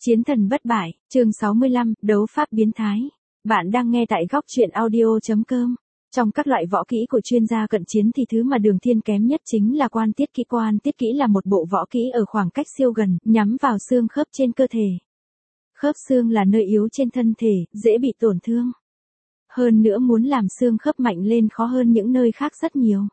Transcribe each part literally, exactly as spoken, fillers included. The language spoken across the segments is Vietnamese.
Chiến thần bất bại, chương sáu mươi lăm, đấu pháp biến thái. Bạn đang nghe tại góc truyện audio chấm com. Trong các loại võ kỹ của chuyên gia cận chiến thì thứ mà Đường Thiên kém nhất chính là quan tiết kỹ. Quan tiết kỹ là một bộ võ kỹ ở khoảng cách siêu gần, nhắm vào xương khớp trên cơ thể. Khớp xương là nơi yếu trên thân thể, dễ bị tổn thương. Hơn nữa muốn làm xương khớp mạnh lên khó hơn những nơi khác rất nhiều.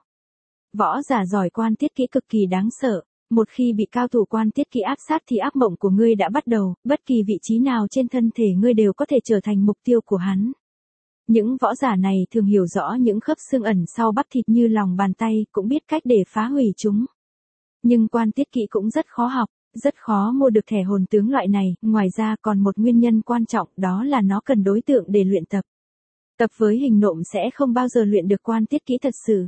Võ giả giỏi quan tiết kỹ cực kỳ đáng sợ. Một khi bị cao thủ quan tiết kỹ áp sát thì ác mộng của ngươi đã bắt đầu, bất kỳ vị trí nào trên thân thể ngươi đều có thể trở thành mục tiêu của hắn. Những võ giả này thường hiểu rõ những khớp xương ẩn sau bắp thịt như lòng bàn tay, cũng biết cách để phá hủy chúng. Nhưng quan tiết kỹ cũng rất khó học, rất khó mua được thẻ hồn tướng loại này, ngoài ra còn một nguyên nhân quan trọng, đó là nó cần đối tượng để luyện tập. Tập với hình nộm sẽ không bao giờ luyện được quan tiết kỹ thật sự.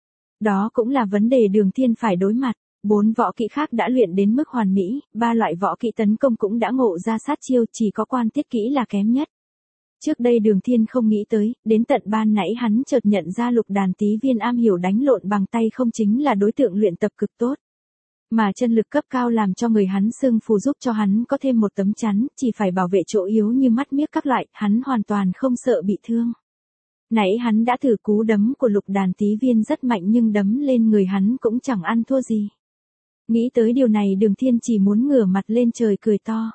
Đó cũng là vấn đề Đường Thiên phải đối mặt. Bốn võ kỹ khác đã luyện đến mức hoàn mỹ, ba loại võ kỹ tấn công cũng đã ngộ ra sát chiêu, chỉ có quan tiết kỹ là kém nhất. Trước đây Đường Thiên không nghĩ tới, đến tận ban nãy hắn chợt nhận ra Lục Đàn Tý Viên am hiểu đánh lộn bằng tay không chính là đối tượng luyện tập cực tốt. Mà chân lực cấp cao làm cho người hắn xương phù giúp cho hắn có thêm một tấm chắn, chỉ phải bảo vệ chỗ yếu như mắt miếc các loại, hắn hoàn toàn không sợ bị thương. Nãy hắn đã thử cú đấm của Lục Đàn Tý Viên rất mạnh nhưng đấm lên người hắn cũng chẳng ăn thua gì. Nghĩ tới điều này Đường Thiên chỉ muốn ngửa mặt lên trời cười to.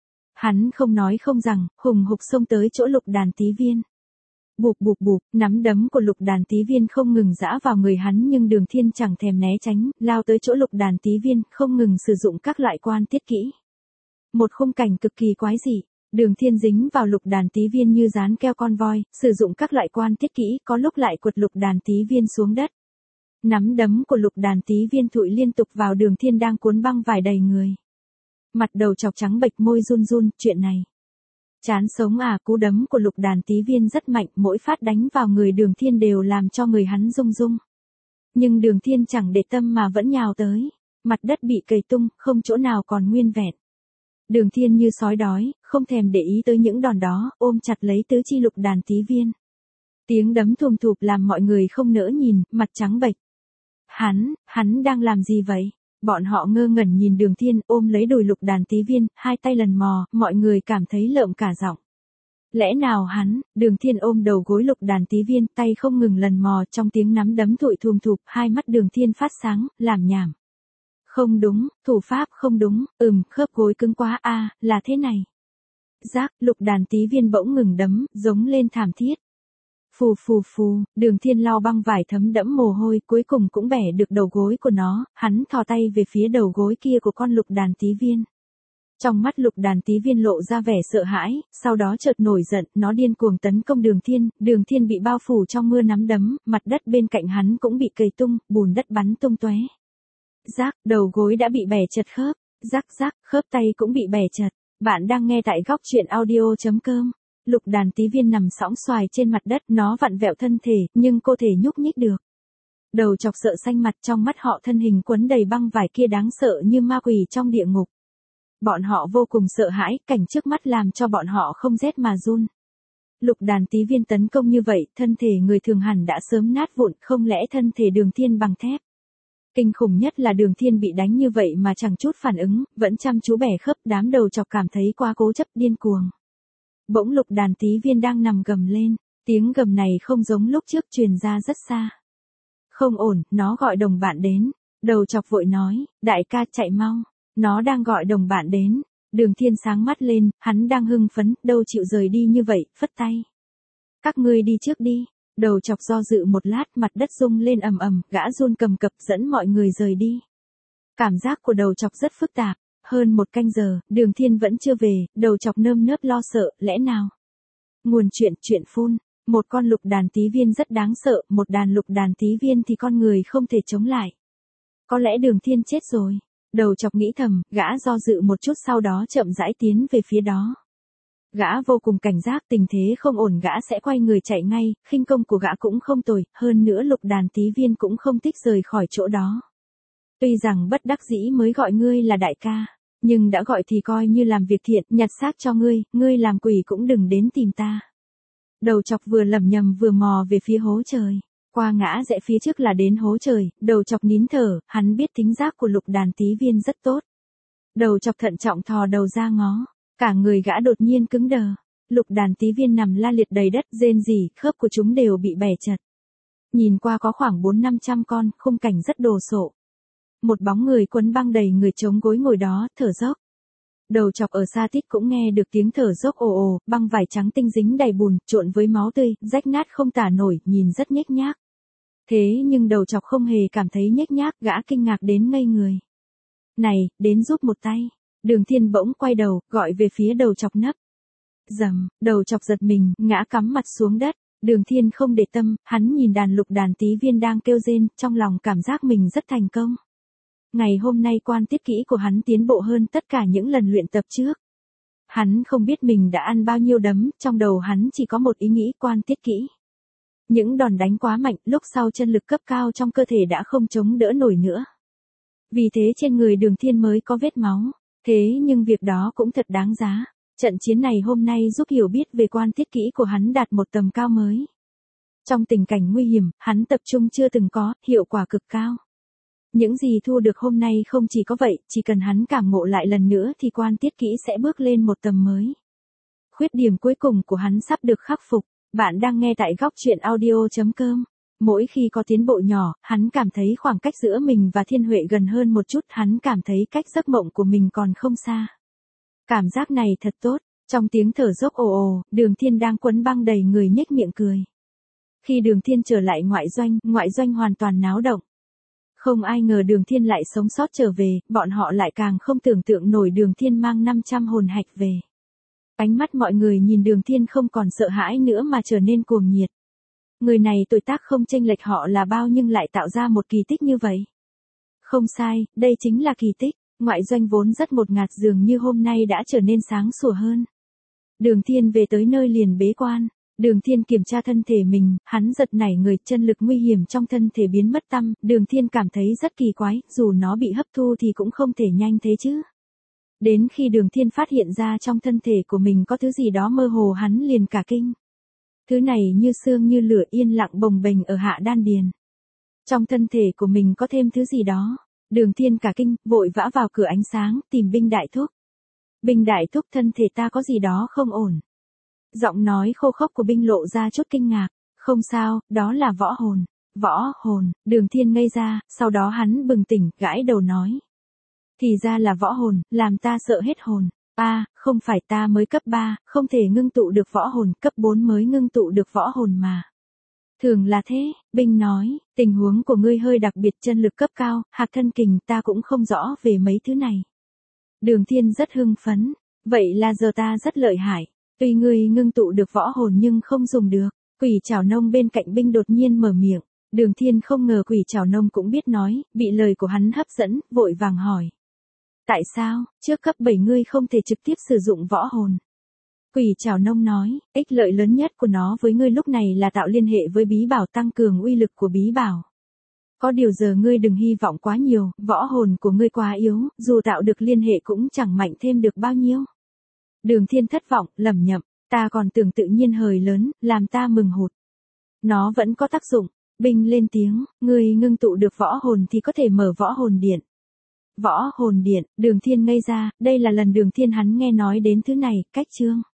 Hắn không nói không rằng, hùng hục xông tới chỗ Lục Đàn Tý Viên. Bụp bụp bụp, nắm đấm của Lục Đàn Tý Viên không ngừng giã vào người hắn nhưng Đường Thiên chẳng thèm né tránh, lao tới chỗ Lục Đàn Tý Viên, không ngừng sử dụng các loại quan tiết kỹ. Một khung cảnh cực kỳ quái dị, Đường Thiên dính vào Lục Đàn Tý Viên như dán keo con voi, sử dụng các loại quan tiết kỹ, có lúc lại quật Lục Đàn Tý Viên xuống đất. Nắm đấm của Lục Đàn Tý Viên thụi liên tục vào Đường Thiên đang cuốn băng vải đầy người. Mặt đầu chọc trắng bệch, môi run run, chuyện này. Chán sống à, cú đấm của Lục Đàn Tý Viên rất mạnh, mỗi phát đánh vào người Đường Thiên đều làm cho người hắn rung rung. Nhưng Đường Thiên chẳng để tâm mà vẫn nhào tới. Mặt đất bị cầy tung, không chỗ nào còn nguyên vẹn. Đường Thiên như sói đói, không thèm để ý tới những đòn đó, ôm chặt lấy tứ chi Lục Đàn Tý Viên. Tiếng đấm thùm thụp làm mọi người không nỡ nhìn, mặt trắng bệch. Hắn, hắn đang làm gì vậy? Bọn họ ngơ ngẩn nhìn Đường Thiên ôm lấy đùi Lục Đàn Tý Viên, hai tay lần mò, mọi người cảm thấy lợm cả giọng. Lẽ nào hắn? Đường Thiên ôm đầu gối Lục Đàn Tý Viên, tay không ngừng lần mò, trong tiếng nắm đấm thụi thùm thụp, hai mắt Đường Thiên phát sáng, làm nhảm. Không đúng, thủ pháp không đúng, ừm, khớp gối cứng quá a, à, là thế này. Rác, Lục Đàn Tý Viên bỗng ngừng đấm, giống lên thảm thiết. Phù phù phù, Đường Thiên lau băng vải thấm đẫm mồ hôi, cuối cùng cũng bẻ được đầu gối của nó, hắn thò tay về phía đầu gối kia của con Lục Đàn Tý Viên. Trong mắt Lục Đàn Tý Viên lộ ra vẻ sợ hãi, sau đó chợt nổi giận, nó điên cuồng tấn công Đường Thiên, Đường Thiên bị bao phủ trong mưa nắm đấm, mặt đất bên cạnh hắn cũng bị cầy tung, bùn đất bắn tung tóe. Rác, đầu gối đã bị bẻ chật khớp, rác rác, khớp tay cũng bị bẻ chật. Bạn đang nghe tại góc truyện audio chấm com. Lục Đàn Tý Viên nằm sõng xoài trên mặt đất, nó vặn vẹo thân thể, nhưng cô thể nhúc nhích được. Đầu chọc sợ xanh mặt, trong mắt họ thân hình quấn đầy băng vải kia đáng sợ như ma quỷ trong địa ngục. Bọn họ vô cùng sợ hãi, cảnh trước mắt làm cho bọn họ không rét mà run. Lục Đàn Tý Viên tấn công như vậy, thân thể người thường hẳn đã sớm nát vụn, không lẽ thân thể Đường Thiên bằng thép. Kinh khủng nhất là Đường Thiên bị đánh như vậy mà chẳng chút phản ứng, vẫn chăm chú bẻ khớp, đám đầu chọc cảm thấy quá cố chấp, điên cuồng. Bỗng Lục Đàn Tý Viên đang nằm gầm lên, tiếng gầm này không giống lúc trước truyền ra rất xa. Không ổn, nó gọi đồng bạn đến. Đầu chọc vội nói, đại ca chạy mau, nó đang gọi đồng bạn đến. Đường Thiên sáng mắt lên, hắn đang hưng phấn, đâu chịu rời đi như vậy, phất tay. Các ngươi đi trước đi. Đầu chọc do dự một lát, mặt đất rung lên ầm ầm, gã run cầm cập dẫn mọi người rời đi. Cảm giác của đầu chọc rất phức tạp. Hơn một canh giờ, Đường Thiên vẫn chưa về, đầu chọc nơm nớp lo sợ, lẽ nào? Nguồn chuyện, chuyện phun, một con Lục Đàn Tý Viên rất đáng sợ, một đàn Lục Đàn Tý Viên thì con người không thể chống lại. Có lẽ Đường Thiên chết rồi. Đầu chọc nghĩ thầm, gã do dự một chút sau đó chậm rãi tiến về phía đó. Gã vô cùng cảnh giác, tình thế không ổn gã sẽ quay người chạy ngay, khinh công của gã cũng không tồi, hơn nữa Lục Đàn Tý Viên cũng không thích rời khỏi chỗ đó. Tuy rằng bất đắc dĩ mới gọi ngươi là đại ca, nhưng đã gọi thì coi như làm việc thiện, nhặt xác cho ngươi, ngươi làm quỷ cũng đừng đến tìm ta. Đầu chọc vừa lẩm nhẩm vừa mò về phía hố trời. Qua ngã rẽ phía trước là đến hố trời, đầu chọc nín thở, hắn biết tính giác của Lục Đàn Tý Viên rất tốt. Đầu chọc thận trọng thò đầu ra ngó. Cả người gã đột nhiên cứng đờ. Lục đàn tí viên nằm la liệt đầy đất, rên rỉ, khớp của chúng đều bị bẻ chật. Nhìn qua có khoảng bốn năm trăm con, khung cảnh rất đồ sộ. Một bóng người quấn băng đầy người chống gối ngồi đó, thở dốc. Đầu chọc ở xa tít cũng nghe được tiếng thở dốc ồ ồ, băng vải trắng tinh dính đầy bùn, trộn với máu tươi, rách nát không tả nổi, nhìn rất nhếch nhác. Thế nhưng đầu chọc không hề cảm thấy nhếch nhác, gã kinh ngạc đến ngây người. Này, đến giúp một tay. Đường Thiên bỗng quay đầu, gọi về phía đầu chọc nấp. Rầm, đầu chọc giật mình, ngã cắm mặt xuống đất. Đường Thiên không để tâm, hắn nhìn đàn lục đàn tí viên đang kêu rên, trong lòng cảm giác mình rất thành công. Ngày hôm nay quan tiết kỹ của hắn tiến bộ hơn tất cả những lần luyện tập trước. Hắn không biết mình đã ăn bao nhiêu đấm, trong đầu hắn chỉ có một ý nghĩ quan tiết kỹ. Những đòn đánh quá mạnh, lúc sau chân lực cấp cao trong cơ thể đã không chống đỡ nổi nữa. Vì thế trên người Đường Thiên mới có vết máu. Thế nhưng việc đó cũng thật đáng giá. Trận chiến này hôm nay giúp hiểu biết về quan tiết kỹ của hắn đạt một tầm cao mới. Trong tình cảnh nguy hiểm, hắn tập trung chưa từng có, hiệu quả cực cao. Những gì thu được hôm nay không chỉ có vậy, chỉ cần hắn cảm ngộ lại lần nữa thì quan tiết kỹ sẽ bước lên một tầm mới. Khuyết điểm cuối cùng của hắn sắp được khắc phục. Bạn đang nghe tại góc truyện audio chấm com. Mỗi khi có tiến bộ nhỏ, hắn cảm thấy khoảng cách giữa mình và Thiên Huệ gần hơn một chút, hắn cảm thấy cách giấc mộng của mình còn không xa. Cảm giác này thật tốt, trong tiếng thở dốc ồ ồ, Đường Thiên đang quấn băng đầy người nhếch miệng cười. Khi Đường Thiên trở lại ngoại doanh, ngoại doanh hoàn toàn náo động. Không ai ngờ Đường Thiên lại sống sót trở về, bọn họ lại càng không tưởng tượng nổi Đường Thiên mang năm trăm hồn hạch về. Ánh mắt mọi người nhìn Đường Thiên không còn sợ hãi nữa mà trở nên cuồng nhiệt. Người này tuổi tác không chênh lệch họ là bao nhưng lại tạo ra một kỳ tích như vậy. Không sai, đây chính là kỳ tích. Ngoại doanh vốn rất một ngạt dường như hôm nay đã trở nên sáng sủa hơn. Đường Thiên về tới nơi liền bế quan. Đường Thiên kiểm tra thân thể mình, hắn giật nảy người, chân lực nguy hiểm trong thân thể biến mất tăm. Đường Thiên cảm thấy rất kỳ quái, dù nó bị hấp thu thì cũng không thể nhanh thế chứ. Đến khi Đường Thiên phát hiện ra trong thân thể của mình có thứ gì đó mơ hồ, hắn liền cả kinh. Thứ này như sương như lửa, yên lặng bồng bềnh ở hạ đan điền. Trong thân thể của mình có thêm thứ gì đó. Đường Thiên cả kinh, vội vã vào cửa ánh sáng, tìm Binh Đại Thúc. Binh Đại Thúc, thân thể ta có gì đó không ổn. Giọng nói khô khốc của Binh lộ ra chút kinh ngạc. Không sao, đó là võ hồn. Võ hồn, Đường Thiên ngây ra, sau đó hắn bừng tỉnh, gãi đầu nói. Thì ra là võ hồn, làm ta sợ hết hồn. A, à, không phải ta mới cấp ba, không thể ngưng tụ được võ hồn, cấp bốn mới ngưng tụ được võ hồn mà. Thường là thế, Binh nói, tình huống của ngươi hơi đặc biệt, chân lực cấp cao, hạc thân kình, ta cũng không rõ về mấy thứ này. Đường Thiên rất hưng phấn, vậy là giờ ta rất lợi hại, tuy ngươi ngưng tụ được võ hồn nhưng không dùng được. Quỷ Trảo Nông bên cạnh Binh đột nhiên mở miệng, Đường Thiên không ngờ Quỷ Trảo Nông cũng biết nói, bị lời của hắn hấp dẫn, vội vàng hỏi. Tại sao, trước cấp bảy ngươi không thể trực tiếp sử dụng võ hồn? Quỷ Trảo Nông nói, ích lợi lớn nhất của nó với ngươi lúc này là tạo liên hệ với bí bảo, tăng cường uy lực của bí bảo. Có điều giờ ngươi đừng hy vọng quá nhiều, võ hồn của ngươi quá yếu, dù tạo được liên hệ cũng chẳng mạnh thêm được bao nhiêu. Đường Thiên thất vọng, lẩm nhẩm, ta còn tưởng tự nhiên hời lớn, làm ta mừng hụt. Nó vẫn có tác dụng. Binh lên tiếng, ngươi ngưng tụ được võ hồn thì có thể mở võ hồn điện. Võ hồn điện, Đường Thiên ngây ra, đây là lần Đường Thiên hắn nghe nói đến thứ này, cách chương.